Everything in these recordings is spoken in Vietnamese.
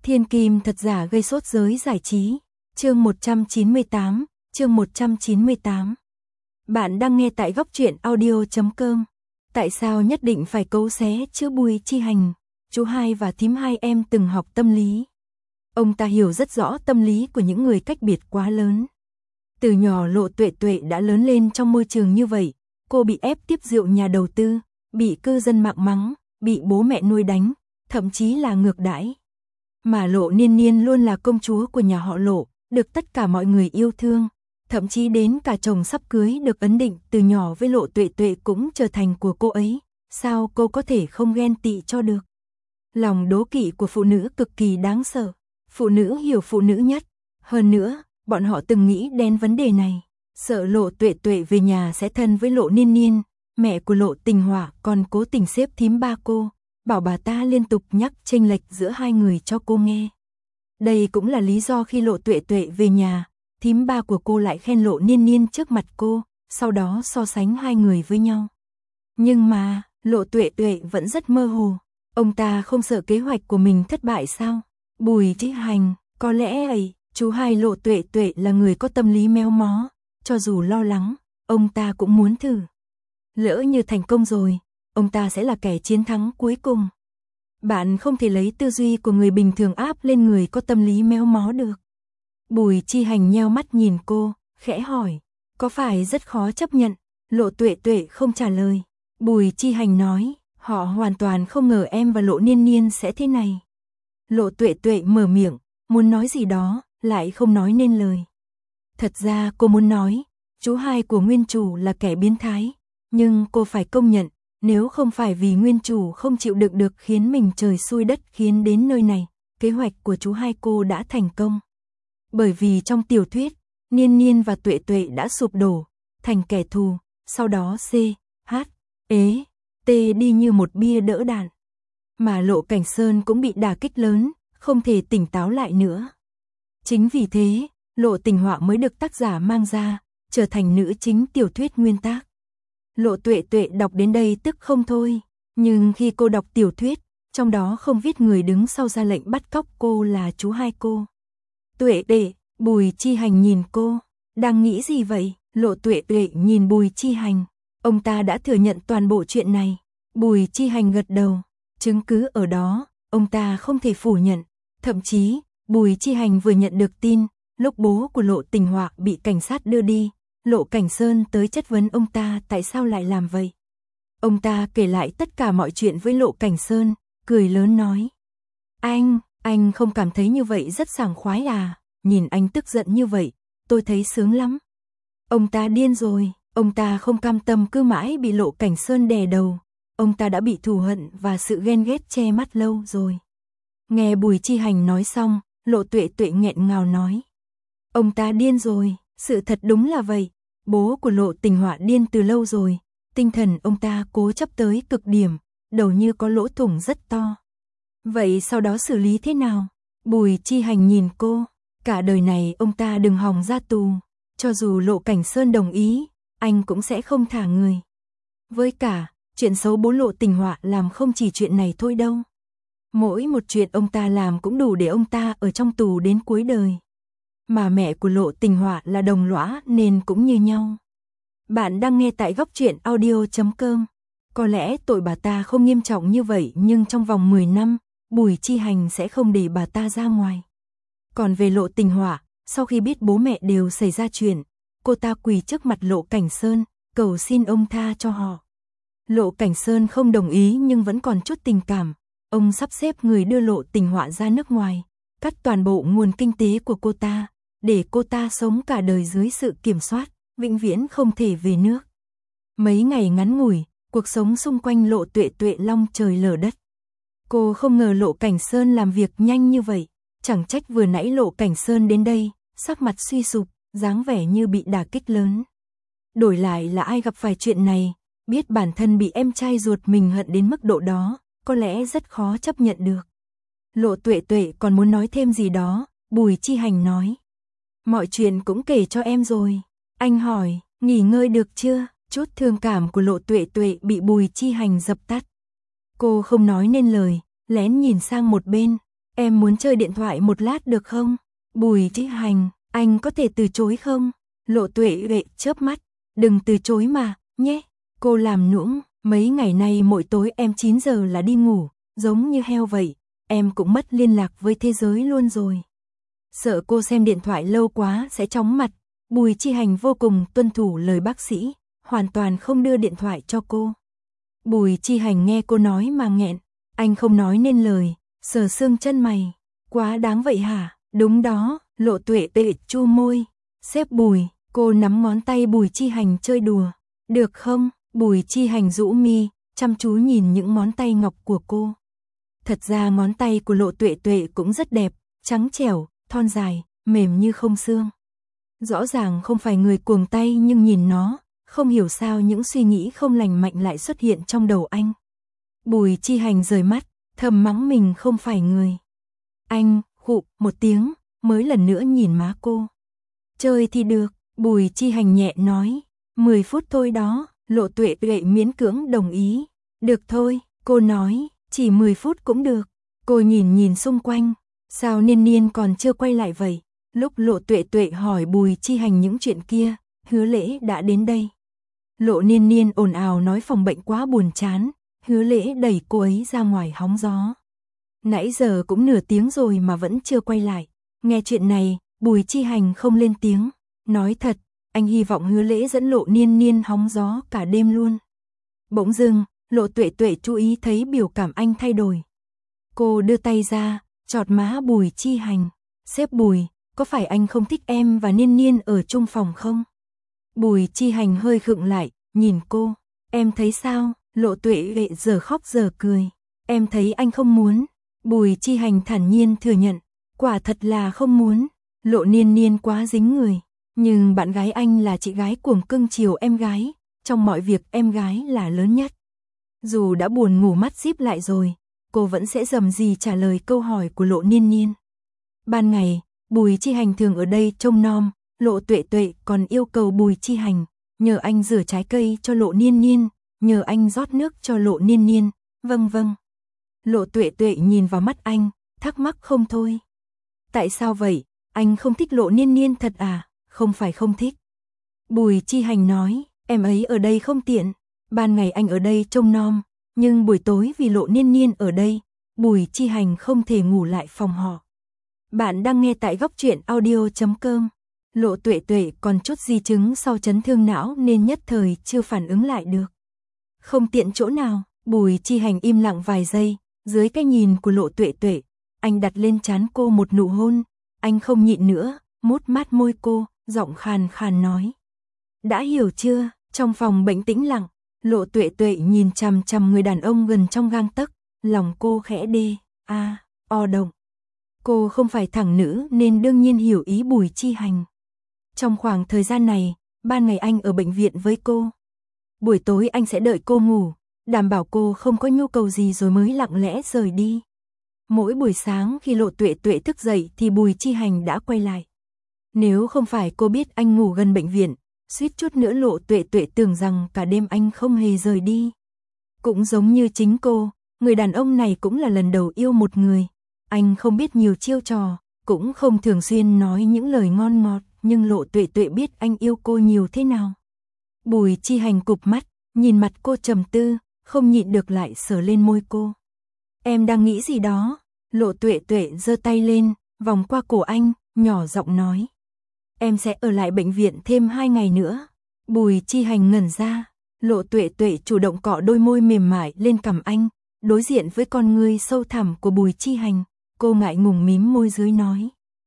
Thiên kim thật giả gây sốt giới giải trí. Chương 198, chương 198. Bạn đang nghe tại góc truyện audio.com. Tại sao nhất định phải cấu xé chữ Bùi Chi Hành? Chú hai và thím hai em từng học tâm lý. Ông ta hiểu rất rõ tâm lý của những người cách biệt quá lớn. Từ nhỏ Lộ Tuệ Tuệ đã lớn lên trong môi trường như vậy. Cô bị ép tiếp rượu nhà đầu tư, bị cư dân mạng mắng, bị bố mẹ nuôi đánh, thậm chí là ngược đãi. Mà Lộ Niên Niên luôn là công chúa của nhà họ Lộ, được tất cả mọi người yêu thương, thậm chí đến cả chồng sắp cưới được ấn định từ nhỏ với Lộ Tuệ Tuệ cũng trở thành của cô ấy, sao cô có thể không ghen tị cho được. Lòng đố kỵ của phụ nữ cực kỳ đáng sợ, phụ nữ hiểu phụ nữ nhất, hơn nữa, bọn họ từng nghĩ đến vấn đề này, sợ Lộ Tuệ Tuệ về nhà sẽ thân với Lộ Niên Niên, mẹ của Lộ Tình Hỏa còn cố tình xếp thím ba cô, bảo bà ta liên tục nhắc chênh lệch giữa hai người cho cô nghe. Đây cũng là lý do khi Lộ Tuệ Tuệ về nhà, thím ba của cô lại khen Lộ Niên Niên trước mặt cô, sau đó so sánh hai người với nhau. Nhưng mà, Lộ Tuệ Tuệ vẫn rất mơ hồ, ông ta không sợ kế hoạch của mình thất bại sao? Bùi Chi Hành, có lẽ ấy, chú hai Lộ Tuệ Tuệ là người có tâm lý méo mó, cho dù lo lắng, ông ta cũng muốn thử. Lỡ như thành công rồi, ông ta sẽ là kẻ chiến thắng cuối cùng. Bạn không thể lấy tư duy của người bình thường áp lên người có tâm lý méo mó được. Bùi Chi Hành nheo mắt nhìn cô, khẽ hỏi, có phải rất khó chấp nhận? Lộ Tuệ Tuệ không trả lời. Bùi Chi Hành nói, họ hoàn toàn không ngờ em và Lộ Niên Niên sẽ thế này. Lộ Tuệ Tuệ mở miệng, muốn nói gì đó, lại không nói nên lời. Thật ra cô muốn nói, chú hai của nguyên chủ là kẻ biến thái, nhưng cô phải công nhận, nếu không phải vì nguyên chủ không chịu đựng được khiến mình trời xui đất khiến đến nơi này, kế hoạch của chú hai cô đã thành công. Bởi vì trong tiểu thuyết, Niên Niên và Tuệ Tuệ đã sụp đổ, thành kẻ thù, sau đó C, H, E, T đi như một bia đỡ đạn. Mà Lộ Cảnh Sơn cũng bị đả kích lớn, không thể tỉnh táo lại nữa. Chính vì thế, Lộ Tình Họa mới được tác giả mang ra, trở thành nữ chính tiểu thuyết nguyên tác. Lộ Tuệ Tuệ đọc đến đây tức không thôi, nhưng khi cô đọc tiểu thuyết, trong đó không viết người đứng sau ra lệnh bắt cóc cô là chú hai cô. Tuệ Tuệ, Bùi Chi Hành nhìn cô, đang nghĩ gì vậy? Lộ Tuệ Tuệ nhìn Bùi Chi Hành, ông ta đã thừa nhận toàn bộ chuyện này. Bùi Chi Hành gật đầu, chứng cứ ở đó, ông ta không thể phủ nhận. Thậm chí, Bùi Chi Hành vừa nhận được tin, lúc bố của Lộ Tình Họa bị cảnh sát đưa đi, Lộ Cảnh Sơn tới chất vấn ông ta tại sao lại làm vậy. Ông ta kể lại tất cả mọi chuyện với Lộ Cảnh Sơn, cười lớn nói. Anh không cảm thấy như vậy rất sảng khoái à? Nhìn anh tức giận như vậy, tôi thấy sướng lắm. Ông ta điên rồi, ông ta không cam tâm cứ mãi bị Lộ Cảnh Sơn đè đầu. Ông ta đã bị thù hận và sự ghen ghét che mắt lâu rồi. Nghe Bùi Chi Hành nói xong, Lộ Tuệ Tuệ nghẹn ngào nói. Ông ta điên rồi, sự thật đúng là vậy. Bố của Lộ Tình Họa điên từ lâu rồi, tinh thần ông ta cố chấp tới cực điểm, đầu như có lỗ thủng rất to. Vậy sau đó xử lý thế nào? Bùi Chi Hành nhìn cô, cả đời này ông ta đừng hòng ra tù, cho dù Lộ Cảnh Sơn đồng ý, anh cũng sẽ không thả người. Với cả, chuyện xấu bố Lộ Tình Họa làm không chỉ chuyện này thôi đâu. Mỗi một chuyện ông ta làm cũng đủ để ông ta ở trong tù đến cuối đời. Mà mẹ của Lộ Tình Họa là đồng lõa nên cũng như nhau. Bạn đang nghe tại góc truyện audio.com. Có lẽ tội bà ta không nghiêm trọng như vậy nhưng trong vòng 10 năm, Bùi Chi Hành sẽ không để bà ta ra ngoài. Còn về Lộ Tình Họa, sau khi biết bố mẹ đều xảy ra chuyện, cô ta quỳ trước mặt Lộ Cảnh Sơn, cầu xin ông tha cho họ. Lộ Cảnh Sơn không đồng ý nhưng vẫn còn chút tình cảm. Ông sắp xếp người đưa Lộ Tình Họa ra nước ngoài, cắt toàn bộ nguồn kinh tế của cô ta, để cô ta sống cả đời dưới sự kiểm soát, vĩnh viễn không thể về nước. Mấy ngày ngắn ngủi, cuộc sống xung quanh Lộ Tuệ Tuệ long trời lở đất. Cô không ngờ Lộ Cảnh Sơn làm việc nhanh như vậy, chẳng trách vừa nãy Lộ Cảnh Sơn đến đây, sắc mặt suy sụp, dáng vẻ như bị đả kích lớn. Đổi lại là ai gặp phải chuyện này, biết bản thân bị em trai ruột mình hận đến mức độ đó, có lẽ rất khó chấp nhận được. Lộ Tuệ Tuệ còn muốn nói thêm gì đó, Bùi Chi Hành nói. Mọi chuyện cũng kể cho em rồi. Anh hỏi, nghỉ ngơi được chưa? Chút thương cảm của Lộ Tuệ Tuệ bị Bùi Chi Hành dập tắt. Cô không nói nên lời, lén nhìn sang một bên. Em muốn chơi điện thoại một lát được không? Bùi Chí Hành, anh có thể từ chối không? Lộ Tuệ Tuệ chớp mắt, đừng từ chối mà, nhé. Cô làm nũng, mấy ngày nay mỗi tối em 9 giờ là đi ngủ, giống như heo vậy, em cũng mất liên lạc với thế giới luôn rồi. Sợ cô xem điện thoại lâu quá sẽ chóng mặt, Bùi Chí Hành vô cùng tuân thủ lời bác sĩ, hoàn toàn không đưa điện thoại cho cô. Bùi Chí Hành nghe cô nói mà nghẹn, anh không nói nên lời, sờ xương chân mày, quá đáng vậy hả? Đúng đó, Lộ Tuệ Tuệ chu môi, sếp Bùi, cô nắm ngón tay Bùi Chí Hành chơi đùa, được không? Bùi Chí Hành rũ mi, chăm chú nhìn những ngón tay ngọc của cô. Thật ra ngón tay của Lộ Tuệ Tuệ cũng rất đẹp, trắng trẻo, thon dài, mềm như không xương. Rõ ràng không phải người cuồng tay nhưng nhìn nó, không hiểu sao những suy nghĩ không lành mạnh lại xuất hiện trong đầu anh. Bùi Chí Hành rời mắt, thầm mắng mình không phải người. Anh, khụ, một tiếng, mới lần nữa nhìn má cô. Chơi thì được, Bùi Chí Hành nhẹ nói, 10 phút thôi đó, Lộ Tuệ Tuệ miễn cưỡng đồng ý. Được thôi, cô nói, chỉ 10 phút cũng được. Cô nhìn xung quanh, sao Niên Niên còn chưa quay lại vậy? Lúc Lộ Tuệ Tuệ hỏi Bùi Chí Hành những chuyện kia, Hứa Lễ đã đến đây. Lộ Niên Niên ồn ào nói phòng bệnh quá buồn chán, Hứa Lễ đẩy cô ấy ra ngoài hóng gió. Nãy giờ cũng nửa tiếng rồi mà vẫn chưa quay lại. Nghe chuyện này, Bùi Chí Hành không lên tiếng, nói thật, anh hy vọng Hứa Lễ dẫn Lộ Niên Niên hóng gió cả đêm luôn. Bỗng dưng, Lộ Tuệ Tuệ chú ý thấy biểu cảm anh thay đổi. Cô đưa tay ra, chọt má Bùi Chí Hành, sếp Bùi, có phải anh không thích em và Niên Niên ở chung phòng không? Bùi Chí Hành hơi khựng lại, nhìn cô, em thấy sao? Lộ Tuệ Tuệ giờ khóc giờ cười, em thấy anh không muốn. Bùi Chí Hành thản nhiên thừa nhận, quả thật là không muốn. Lộ Niên Niên quá dính người, nhưng bạn gái anh là chị gái cuồng cưng chiều em gái, trong mọi việc em gái là lớn nhất. Dù đã buồn ngủ mắt díp lại rồi, cô vẫn sẽ rầm rì trả lời câu hỏi của Lộ Niên Niên. Ban ngày, Bùi Chí Hành thường ở đây trông nom, Lộ Tuệ Tuệ còn yêu cầu Bùi Chí Hành nhờ anh rửa trái cây cho Lộ Niên Niên, nhờ anh rót nước cho Lộ Niên Niên. Vâng vâng. Lộ Tuệ Tuệ nhìn vào mắt anh, thắc mắc không thôi. Tại sao vậy? Anh không thích Lộ Niên Niên thật à? Không phải không thích. Bùi Chí Hành nói, em ấy ở đây không tiện. Ban ngày anh ở đây trông nom, nhưng buổi tối vì Lộ Niên Niên ở đây, Bùi Chí Hành không thể ngủ lại phòng họ. Bạn đang nghe tại góc truyện audio.com. Lộ Tuệ Tuệ còn chút di chứng sau chấn thương não nên nhất thời chưa phản ứng lại được. Không tiện chỗ nào? Bùi Chí Hành im lặng vài giây, dưới cái nhìn của Lộ Tuệ Tuệ, anh đặt lên trán cô một nụ hôn, anh không nhịn nữa, mút mát môi cô, giọng khàn khàn nói. Đã hiểu chưa? Trong phòng bệnh tĩnh lặng, Lộ Tuệ Tuệ nhìn chằm chằm người đàn ông gần trong gang tấc, lòng cô khẽ đê, o động. Cô không phải thẳng nữ nên đương nhiên hiểu ý Bùi Chí Hành. Trong khoảng thời gian này, ban ngày anh ở bệnh viện với cô. Buổi tối anh sẽ đợi cô ngủ, đảm bảo cô không có nhu cầu gì rồi mới lặng lẽ rời đi. Mỗi buổi sáng khi Lộ Tuệ Tuệ thức dậy thì Bùi Chí Hành đã quay lại. Nếu không phải cô biết anh ngủ gần bệnh viện, suýt chút nữa Lộ Tuệ Tuệ tưởng rằng cả đêm anh không hề rời đi. Cũng giống như chính cô, người đàn ông này cũng là lần đầu yêu một người. Anh không biết nhiều chiêu trò, cũng không thường xuyên nói những lời ngon ngọt, nhưng Lộ Tuệ Tuệ biết anh yêu cô nhiều thế nào. Bùi Chí Hành cụp mắt, nhìn mặt cô trầm tư, không nhịn được lại sờ lên môi cô. Em đang nghĩ gì đó? Lộ Tuệ Tuệ giơ tay lên, vòng qua cổ anh, nhỏ giọng nói. Em sẽ ở lại bệnh viện thêm 2 ngày nữa. Bùi Chí Hành ngẩn ra, Lộ Tuệ Tuệ chủ động cọ đôi môi mềm mại lên cằm anh, đối diện với con ngươi sâu thẳm của Bùi Chí Hành, cô ngại ngùng mím môi dưới nói.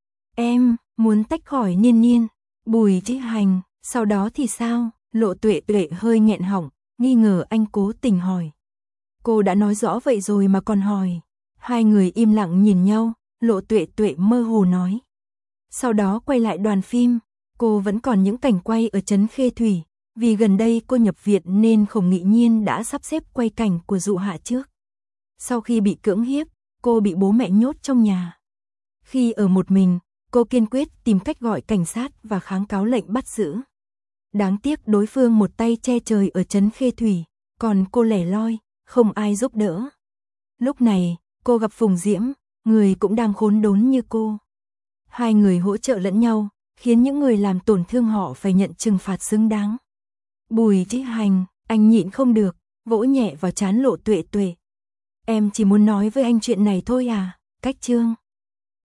Em muốn tách khỏi Niên Niên. Bùi Chí Hành, sau đó thì sao? Lộ Tuệ Tuệ hơi nghẹn họng, nghi ngờ anh cố tình hỏi. Cô đã nói rõ vậy rồi mà còn hỏi. Hai người im lặng nhìn nhau, Lộ Tuệ Tuệ mơ hồ nói. Sau đó quay lại đoàn phim, cô vẫn còn những cảnh quay ở trấn Khê Thủy, vì gần đây cô nhập viện nên Khổng Nghị Nhiên đã sắp xếp quay cảnh của Dụ Hạ trước. Sau khi bị cưỡng hiếp, cô bị bố mẹ nhốt trong nhà. Khi ở một mình, cô kiên quyết tìm cách gọi cảnh sát và kháng cáo lệnh bắt giữ. Đáng tiếc đối phương một tay che trời ở trấn Khê Thủy, còn cô lẻ loi, không ai giúp đỡ. Lúc này, cô gặp Phùng Diễm, người cũng đang khốn đốn như cô. Hai người hỗ trợ lẫn nhau, khiến những người làm tổn thương họ phải nhận trừng phạt xứng đáng. Bùi Chí Hành, anh nhịn không được, vỗ nhẹ vào trán Lộ Tuệ Tuệ. Em chỉ muốn nói với anh chuyện này thôi à, Cách Trương.